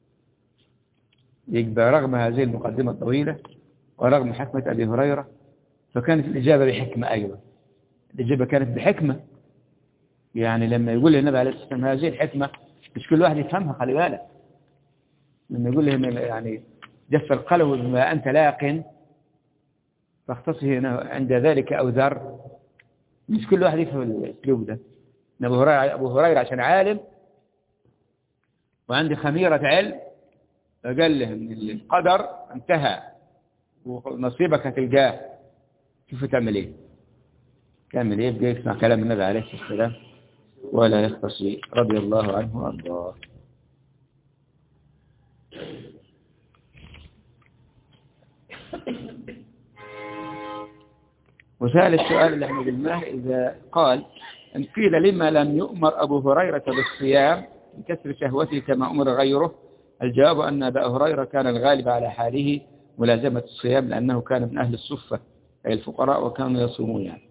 يبقى رغم هذه المقدمة الطويلة ورغم حكمة أبي هريرة فكانت الإجابة بحكمة أيضا. الإجابة كانت بحكمة، يعني لما يقول النبي عليه الصلاة والسلام هذه الحكمة مش كل واحد يفهمها، خلي بالك. لما يقول له يعني جف القلب بما أنت لاق فاختصه عند ذلك أو ذر، مش كل واحد يفهم الأسلوب ده. أبو هريرة عشان عالم وعندي خميرة علم فقال له إن القدر انتهى ونصيبك هتلقاه، شوف تعمل ايه؟ يبقى يسمع كلام النبي عليه الصلاة والسلام ولا يختصي رضي الله عنه وارضاه. وسأل السؤال اللي احنا قلناه: إذا قال إن قيل لما لم يؤمر أبو هريرة بالصيام بكسر شهوته كما أمر غيره؟ الجواب أن أبا هريرة كان الغالب على حاله ملازمة الصيام لأنه كان من أهل الصفة أي الفقراء وكانوا يصومون يعني.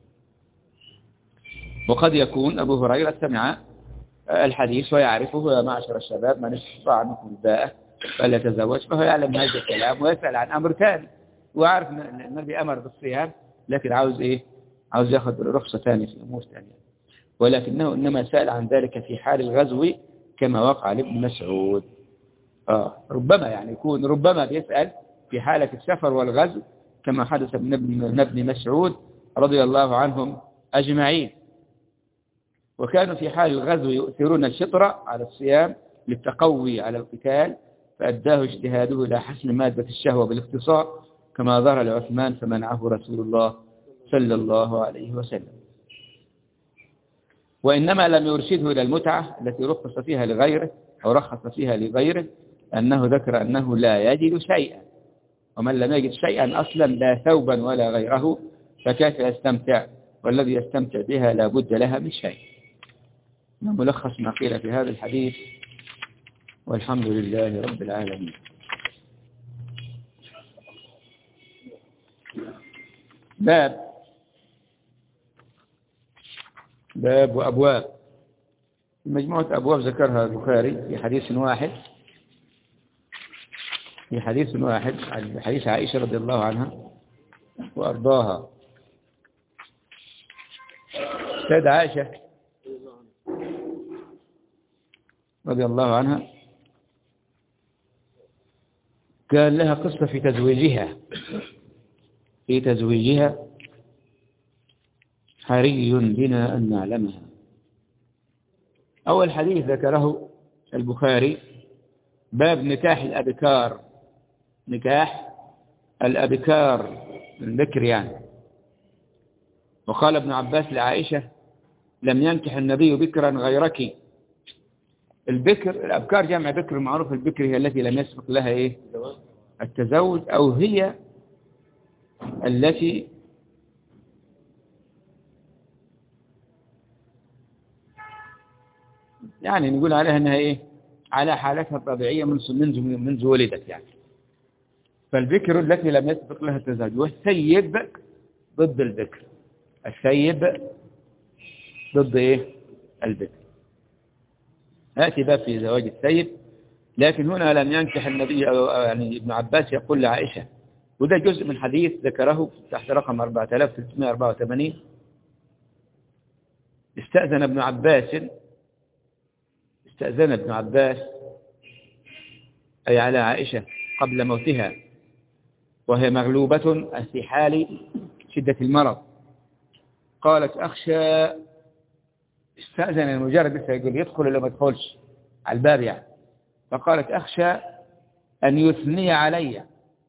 وقد يكون أبو هريرة سمع الحديث ويعرفه: يا معشر الشباب من استطاع منكم الباءة فليتزوج، فهو يعلم هذا الكلام ويسأل عن أمر ثاني، وعارف أن النبي أمر بالصيام لكن عاوز إيه؟ عاوز يأخذ رخصة ثانية في أمور ثانية، ولكنه إنما سأل عن ذلك في حال الغزو كما وقع لابن مسعود. ربما يعني يكون ربما بيسأل في حالة السفر والغزو كما حدث من ابن مسعود رضي الله عنهم أجمعين. وكانوا في حال الغزو يؤثرون الفطر على الصيام للتقوي على القتال، فأداه اجتهاده إلى حسن مادة الشهوة بالاختصار كما ظهر لعثمان فمنعه رسول الله صلى الله عليه وسلم. وإنما لم يرشده إلى المتعة التي رخص فيها لغيره أو رخص فيها لغيره، أنه ذكر أنه لا يجد شيئا، ومن لم يجد شيئا أصلا لا ثوبا ولا غيره فكيف يستمتع؟ والذي يستمتع بها لا بد لها من شيء. ملخص ما قيل في هذا الحديث، والحمد لله رب العالمين. باب وأبواب. مجموعة أبواب ذكرها البخاري في حديث واحد عن حديث عائشة رضي الله عنها وأرضاها. سيدة عائشة رضي الله عنها كان لها قصة في تزويجها حري بنا أن نعلمها. أول حديث ذكره البخاري باب نكاح الأبكار البكر يعني. وقال ابن عباس لعائشة: لم ينكح النبي بكرا غيرك. الأبكار جمع بكر، معروف البكر هي التي لم يسبق لها إيه؟ التزوج، أو هي التي يعني نقول عليها أنها إيه؟ على حالتها الطبيعية منذ ولدت يعني. فالبكر التي لم يسبق لها التزوج، والسيب ضد البكر. السيب ضد إيه؟ البكر. نأتي بقى في زواج السيب. لكن هنا لم ينكح النبي يعني ابن عباس يقول لعائشة، وده جزء من حديث ذكره تحت رقم 4384. استأذن ابن عباس أي على عائشة قبل موتها وهي مغلوبة في حال شدة المرض. قالت أخشى، استأذن مجرد بس يقول يدخل ولا ما يدخلش على الباب يعني، فقالت أخشى أن يثني علي.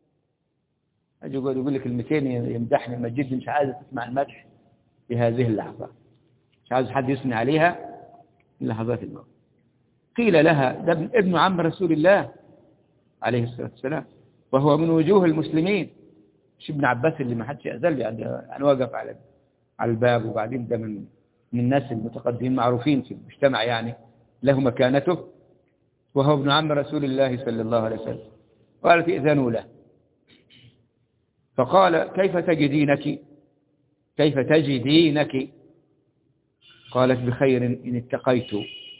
يقول لك كلمتين يمدحني يمجدني، مش عايز تسمع المدح في هذه اللحظة، مش عايز حد يثني عليها في لحظات الموت. قيل لها ده ابن عم رسول الله عليه الصلاة والسلام، وهو من وجوه المسلمين، مش ابن عباس اللي ما حدش يأذل يعني وقف على الباب. وبعدين ده من الناس المتقدمين معروفين في المجتمع يعني، له مكانته، وهو ابن عم رسول الله صلى الله عليه وسلم. قالت ائذنوا له. فقال كيف تجدينك؟ قالت بخير إن اتقيت.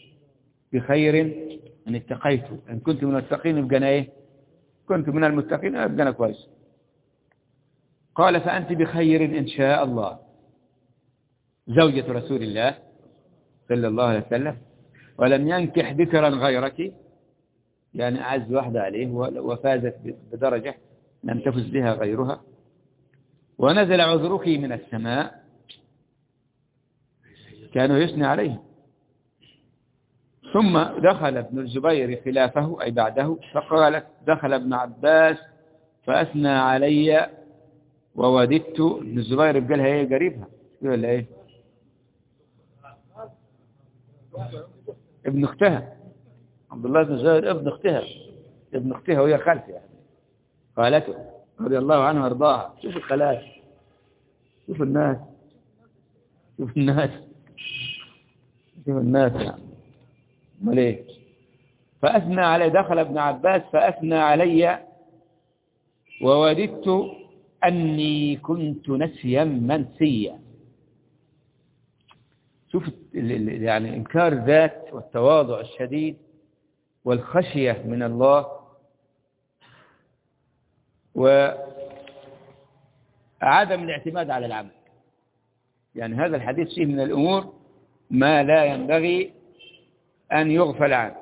إن كنت من المتقين يبقى أنا إيه؟ كنت من المتقين يبقى أنا كويس. قال فأنت بخير إن شاء الله. زوجة رسول الله صلى الله عليه وسلم، ولم ينكح ذكرا غيرك، يعني أعز واحدة عليه وفازت بدرجة لم تفز بها غيرها. ونزل عذرك من السماء، كانوا يثني عليه. ثم دخل ابن الزبير خلافه أي بعده، فقالت دخل ابن عباس فأثنى علي ووددت. ابن الزبير قالها ايه قريبها ولا ايه؟ ابن اختها، عبد الله بن الزبير ابن اختها وهي خالته يعني، خالته رضي الله عنها وارضاها. شوف الخالات، شوف الناس يعني امال ايه. فأثنى علي، دخل ابن عباس فأثنى علي ووددت أني كنت نسيا منسيا. شوف يعني إنكار الذات والتواضع الشديد والخشية من الله، وعدم الاعتماد على العمل. يعني هذا الحديث فيه من الأمور ما لا ينبغي أن يغفل عنه،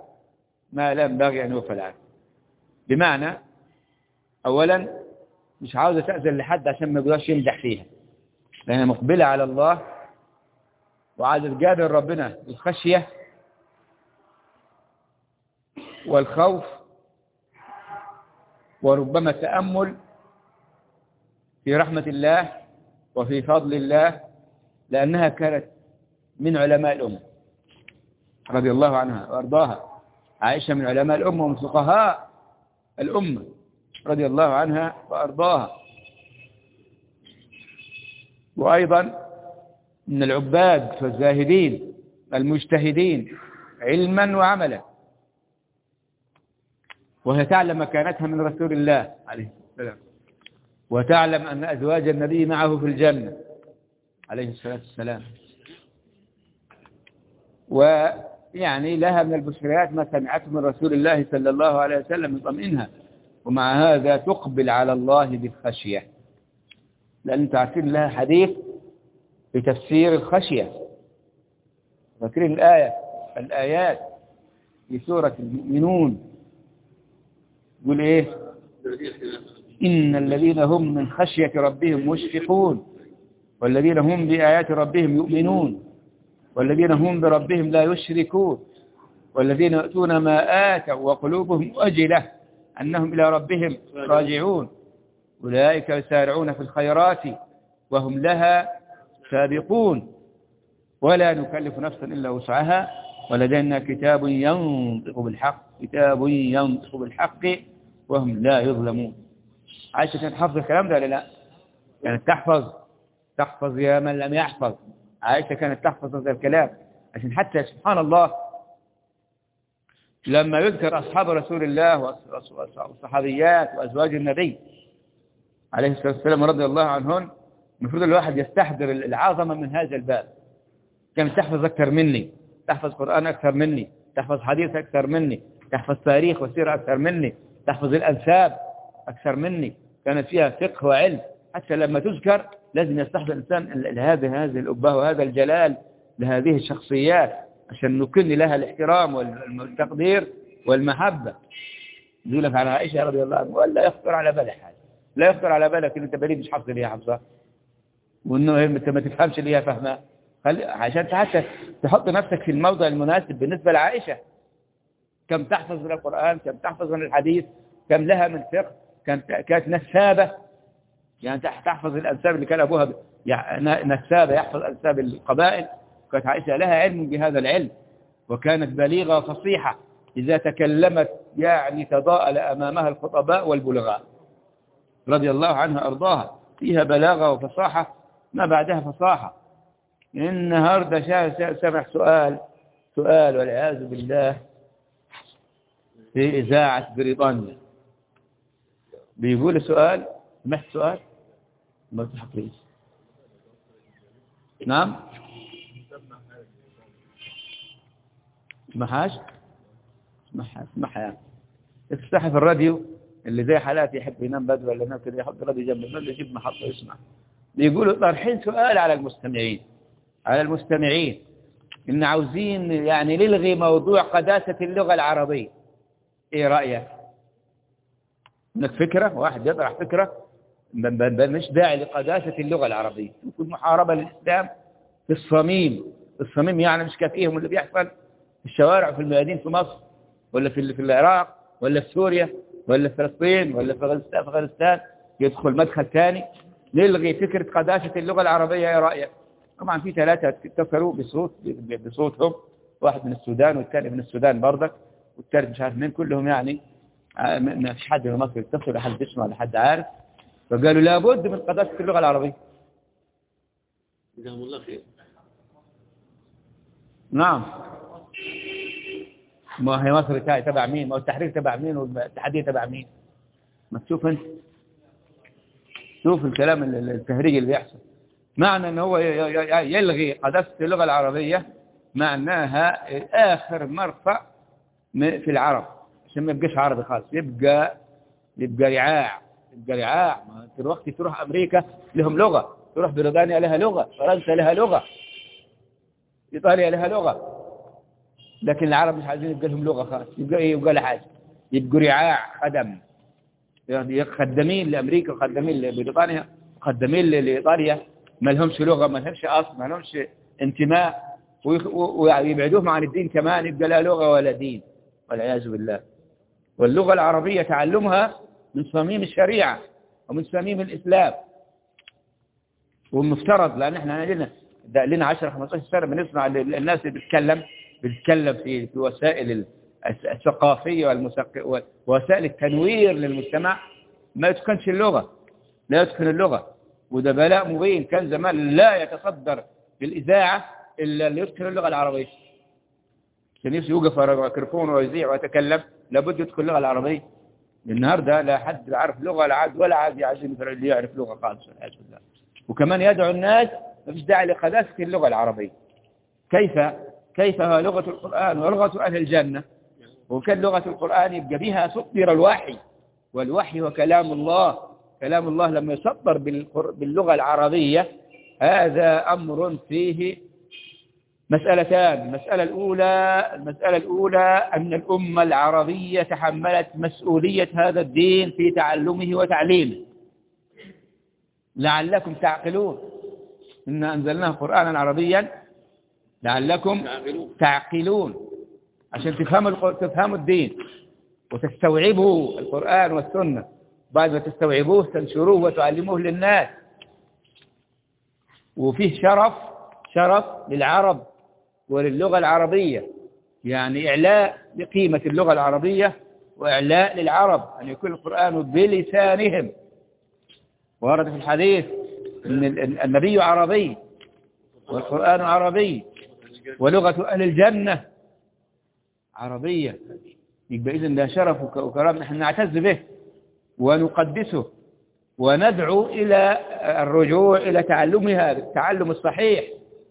بمعنى أولا مش عاوزة تأذن لحد عشان ما يقدرش يمدح فيها، لأنها مقبلة على الله وعايزة تقابل ربنا بالخشية والخوف وربما التأمل في رحمة الله وفي فضل الله، لأنها كانت من علماء الأمة رضي الله عنها وأرضاها. عائشة من علماء الأمة ومن فقهاء الأمة رضي الله عنها وأرضاها، وأيضا من العباد والزاهدين المجتهدين علما وعملا، وهي تعلم مكانتها من رسول الله عليه السلام، وتعلم أن أزواج النبي معه في الجنة عليه الصلاة والسلام، ويعني لها من البشريات ما سمعته من رسول الله صلى الله عليه وسلم يطمئنها. ومع هذا تقبل على الله بالخشية، لأن تعرفين لها حديث في تفسير الخشية. فاكرين الآيات في سورة المؤمنون يقول إيه؟ إن الذين هم من خشية ربهم مشفقون، والذين هم بآيات ربهم يؤمنون، والذين هم بربهم لا يشركون، والذين يؤتون ما آتوا وقلوبهم وجلة أنهم إلى ربهم راجعون، أولئك يسارعون في الخيرات وهم لها سابقون، ولا نكلف نفسا إلا وسعها، ولدينا كتاب ينطق بالحق وهم لا يظلمون. عائشة كانت حافظ الكلام ده ولا لا؟ كانت تحفظ يا من لم يحفظ. عائشة كانت تحفظ هذا الكلام، عشان حتى سبحان الله لما يذكر أصحاب رسول الله والصحابيات وأزواج النبي عليه الصلاة والسلام رضي الله عنهن، المفروض الواحد يستحضر العظمة من هذا الباب. كم تحفظ أكثر مني، تحفظ قرآن أكثر مني، تحفظ حديث أكثر مني، تحفظ تاريخ وسيرة أكثر مني، تحفظ الأنساب أكثر مني، كانت فيها فقه وعلم. حتى لما تذكر لازم يستحضر الإنسان هذه الأبهة وهذا الجلال لهذه الشخصيات عشان نكن لها الاحترام والتقدير والمحبة. يقول لك عن عائشة رضي الله عنها ولا يخطر على بالك حاجة، لا يخطر على بالك ان انت بريد مش حافظ اللي هي حافظها، وانه انت ما تفهمش اللي هي فاهمها، عشان حتى تحط نفسك في الموضع المناسب بالنسبة لعائشة. كم تحفظ من القرآن، كم تحفظ من الحديث، كم لها من فقه، كانت نسابة، يعني تحفظ الأنساب اللي كان أبوها يعني نسابة يحفظ أنساب القبائل. كانت عائشة لها علم بهذا العلم، وكانت بليغة وفصيحة، إذا تكلمت يعني تضاءل أمامها الخطباء والبلغاء رضي الله عنها أرضاها، فيها بلاغة وفصاحة ما بعدها فصاحة. النهاردة سمع سؤال والعياذ بالله في إذاعة بريطانيا، بيقول سؤال، سمعت سؤال ما تحقيش. نعم اسمعها يعني افتحها في الراديو، اللي زي حالاتي يحب ينام بدري ولا ينام كده يحط الراديو جنب المنبه يجيب محطة يسمع. بيقولوا طرحين سؤال على المستمعين إن عاوزين يعني نلغي موضوع قداسة اللغة العربية. إيه رأيك؟ إنك فكرة واحد يطرح فكرة مش داعي لقداسة اللغة العربية، يكون محاربة للإسلام في الصميم يعني مش كافيهم اللي بيحصل في الشوارع وفي الميادين في مصر ولا في العراق ولا في سوريا ولا في فلسطين ولا في أفغانستان. يدخل مدخل ثاني نلغي فكرة قداسة اللغة العربية. ايه رأيك؟ طبعا في 3 اتفقوا بصوتهم، واحد من السودان والثاني من السودان برضك والثالث مش عارف مين، كلهم يعني ما فيش حد من مصر يتصل ولا حد يسمع ولا حد عارف، فقالوا لابد من قداسة اللغة العربية. جزاهم الله خير. نعم، ما هي مصر تبع مين؟ ما هو التحرير تبع مين والاتحادية تبع مين؟ ما تشوف انت، شوف الكلام التهريج اللي بيحصل. معنى ان هو يلغي قداسة اللغة العربية معناها آخر مرفع في العرب عشان ما يبقاش عربي خالص، يبقى رعاع. ما انت الوقت تروح أمريكا لهم لغة، تروح بريطانيا لها لغة، فرنسا لها لغة، إيطاليا لها لغة، لكن العرب مش عايزين يبقى لهم لغة خالص. يبقى ايه؟ يبقى لحاجة، يبقوا رعاع خدم، يعني خدامين لأمريكا وخدامين لبريطانيا وخدامين لإيطاليا، ما لهمش لغة، ما لهمش أصل، ما لهمش انتماء، ويبعدوهم عن الدين كمان، يبقى لا لغة ولا دين والعياذ بالله. واللغة العربية تعلمها من صميم الشريعة ومن صميم الإسلام، والمفترض لأن احنا لنا 10-15 سنة بنسمع الناس اللي بتتكلم في وسائل الثقافية ووسائل التنوير للمجتمع ما يتقنش اللغة، لا يتقن اللغة، وده بلاء مبين. كان زمان لا يتصدر بالإذاعة إلا اللي يتقن اللغة العربية، كان نفسه يوقف على الميكروفون ويذيع ويتكلم لابد يتقن اللغة العربية. النهارده لا حد يعرف لغة ولا عاد يعرف لغة خالص والعياذ بالله. وكمان يدعو الناس ما فيش داعي لقداسة اللغة العربية. كيف هو لغة القرآن ولغة أهل الجنة، وكان لغة القرآن يبقى بها سطر الوحي، والوحي هو كلام الله. كلام الله لما يسطر باللغة العربية هذا أمر فيه مسألتان. المسألة الأولى أن الأمة العربية تحملت مسؤولية هذا الدين في تعلمه وتعليمه. لعلكم تعقلون، إنا أنزلناه قرآنا عربيا لعلكم تعقلون، عشان تفهموا الدين وتستوعبوا القرآن والسنة. بعد ما تستوعبوه تنشروه وتعلموه للناس. وفيه شرف للعرب وللغة العربية، يعني إعلاء لقيمة اللغة العربية وإعلاء للعرب أن يكون القرآن بلسانهم. ورد في الحديث أن النبي عربي والقرآن عربي ولغة أهل الجنة عربية. يبقى إذن ده شرف وكرام نحن نعتز به ونقدسه وندعو إلى الرجوع إلى تعلمها بالتعلم الصحيح.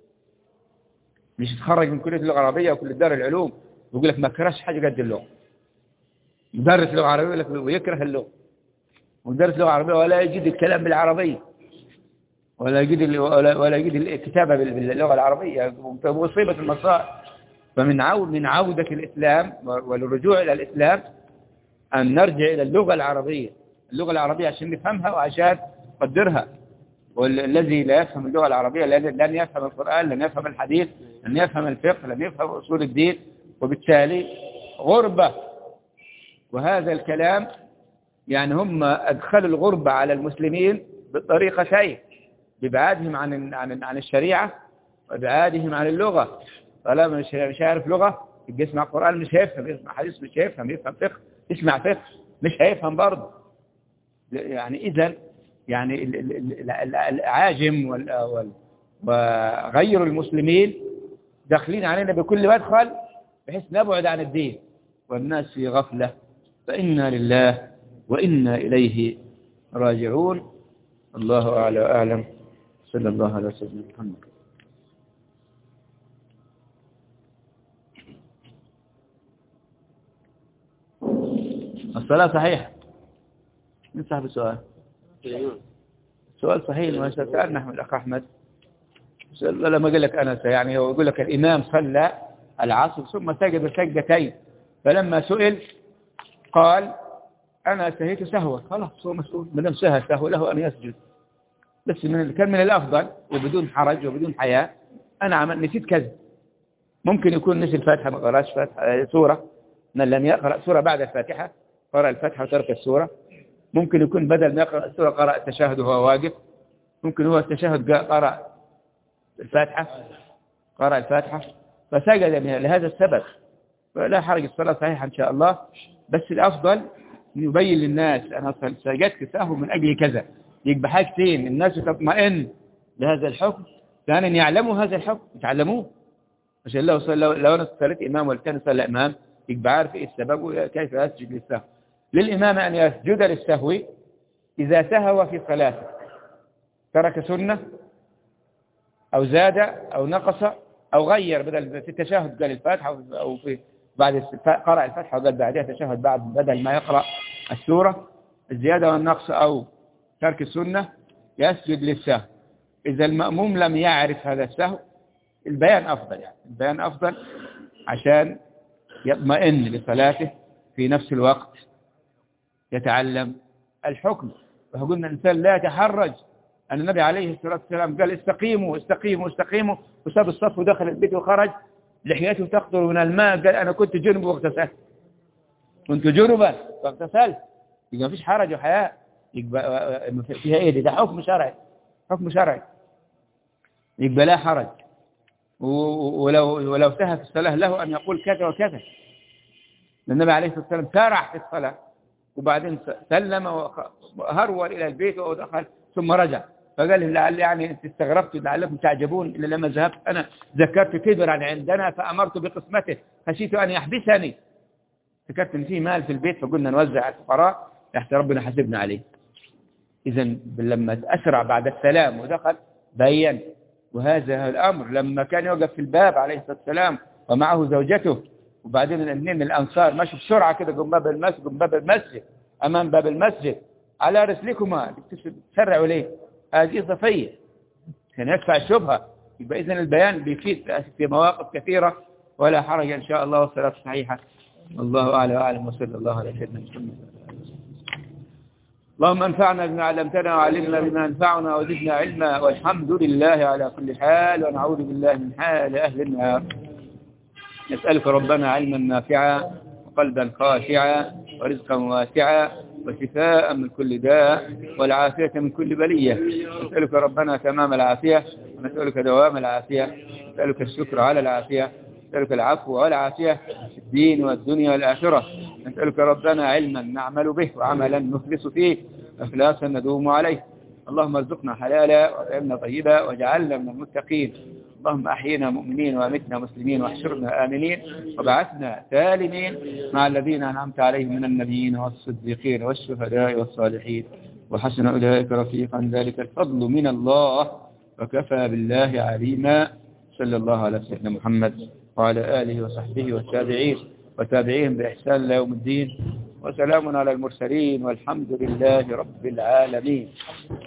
مش يتخرج من كلية اللغة العربية وكل دار العلوم ويقول لك ما كرهش حاجة قد اللغة. مدرس لغة عربية يقول لك ويكره اللغة، مدرس لغة عربية ولا يجد الكلام بالعربية ولا يجد الكتابة باللغة العربية، مصيبة المصائب. من عودة الإسلام والرجوع إلى الإسلام أن نرجع إلى اللغة العربية. اللغة العربية عشان نفهمها وعشان نقدرها. والذي لا يفهم اللغة العربية لن يفهم القرآن، لن يفهم الحديث، لن يفهم الفقه، لن يفهم أصول الدين، وبالتالي غربة. وهذا الكلام يعني هم أدخلوا الغربة على المسلمين بالطريقتين، بإبعادهم عن الشريعة وإبعادهم عن اللغة. طالما مش عارف لغة يبقى يسمع قرآن مش هيفهم، يسمع حديث مش هيفهم، يفهم فقه يسمع فقه مش هيفهم برضه. يعني إذن يعني العاجم وغير المسلمين داخلين علينا بكل مدخل بحيث نبعد عن الدين والناس في غفلة. فإنا لله وإنا إليه راجعون. الله أعلى وأعلم. صلى الله عليه وسلم. محمد. الصلاة صحيحة. من صاحب السؤال؟ سؤال صحيح. ما سألنا أحمد الأخ أحمد لما قال لك أنا يعني هو يقول لك الإمام صلى العصر ثم سجد سجدتين، فلما سئل قال أنا سهيت سهوا. خلاص هو مسؤول ما دام سهى سهو له أن يسجد. بس كان من الأفضل وبدون حرج وبدون حياء أنا نسيت كذا. ممكن يكون نسي الفاتحة ما قرأش فاتحة سورة، من لم يقرأ سورة بعد الفاتحة قرأ الفاتحة وترك السورة. ممكن يكون بدل ما يقرأ السورة قرأ التشهد وهو واقف. ممكن هو التشهد قرأ الفاتحة فسجد لهذا السبب. فلا حرج، الصلاة صحيحة إن شاء الله. بس الأفضل يبين للناس أنا سجدت سهو من أجل كذا. يبقى حاجتين الناس تطمئن لهذا الحكم، ثانيا يعلموا هذا الحكم يتعلموه. عشان لو أنا صليت إمام والثاني صلى إمام يبقى عارف إيه السبب وكيف يسجد للسهو. للإمام أن يسجد للسهو إذا سهو في صلاته، ترك سنة أو زاد أو نقص أو غير، بدل في التشهد قال الفاتحة أو في بعد قرأ الفاتحة وقال بعدها تشهد بدل ما يقرأ السورة، الزيادة والنقص أو ترك السنة يسجد للسهو. إذا المأموم لم يعرف هذا السهو البيان أفضل، يعني البيان أفضل عشان يطمئن لصلاته في نفس الوقت يتعلم الحكم. فقلنا الإنسان لا يتحرج أن النبي عليه الصلاة والسلام قال استقيموا استقيموا استقيموا، وساب الصف ودخل البيت وخرج لحيته تقطر من الماء. قال أنا كنت جنب واغتسلت، كنت جنبا واغتسلت. يبقى ما فيش حرج وحياء، يبقى فيها إيه؟ ده حكم شرعي، حكم شرعي، يبقى لا حرج. ولو سهى في الصلاة له أن يقول كذا وكذا. النبي عليه الصلاة والسلام سارع في الصلاة وبعدين سلم وهرول إلى البيت ودخل ثم رجع. فقال لهم لعل يعني أنت استغربت لعلكم تعجبون إلا لما ذهبت أنا ذكرت كبرا عندنا فأمرت بقسمته خشيت أن يحبسني. ذكرت أن فيه مال في البيت فقلنا نوزع على الفقراء يحتى ربنا حسبنا عليه. إذا لما أسرع بعد السلام ودخل بين. وهذا الأمر لما كان يوقف في الباب عليه الصلاة والسلام ومعه زوجته، وبعدين الاثنين الأنصار مشوا بسرعة كده قم باب المسجد أمام باب المسجد على رسلكما تسرعوا ليه؟ هذه صفية كان يدفع الشبهة. يبقى إذن البيان بيفيد في مواقف كثيرة ولا حرج إن شاء الله، والصلاة صحيحة. الله أعلى وأعلم، وصلى الله على سيدنا محمد. اللهم انفعنا بما علمتنا وعلمنا بما ينفعنا وزدنا علما، والحمد لله على كل حال، ونعوذ بالله من حال أهل النار. نسألك ربنا علما نافعا وقلبا خاشعا ورزقا واسعا وشفاء من كل داء والعافية من كل بلية. نسألك ربنا تمام العافية، ونسألك دوام العافية، نسألك الشكر على العافية، نسألك العفو والعافية في الدين والدنيا والآخرة. نسألك ربنا علما نعمل به وعملا نخلص فيه إخلاصا ندوم عليه. اللهم ارزقنا حلالا وأطعمنا طيبا واجعلنا من المتقين. اللهم أحينا مؤمنين وأمتنا مسلمين واحشرنا آمنين وبعثنا سالمين مع الذين أنعمت عليهم من النبيين والصديقين والشهداء والصالحين وحسن أولئك رفيقا. ذلك الفضل من الله وكفى بالله عليما. صلى الله على سيدنا محمد وعلى آله وصحبه والتابعين وتابعيهم بإحسان إلى يوم الدين. وسلام على المرسلين والحمد لله رب العالمين.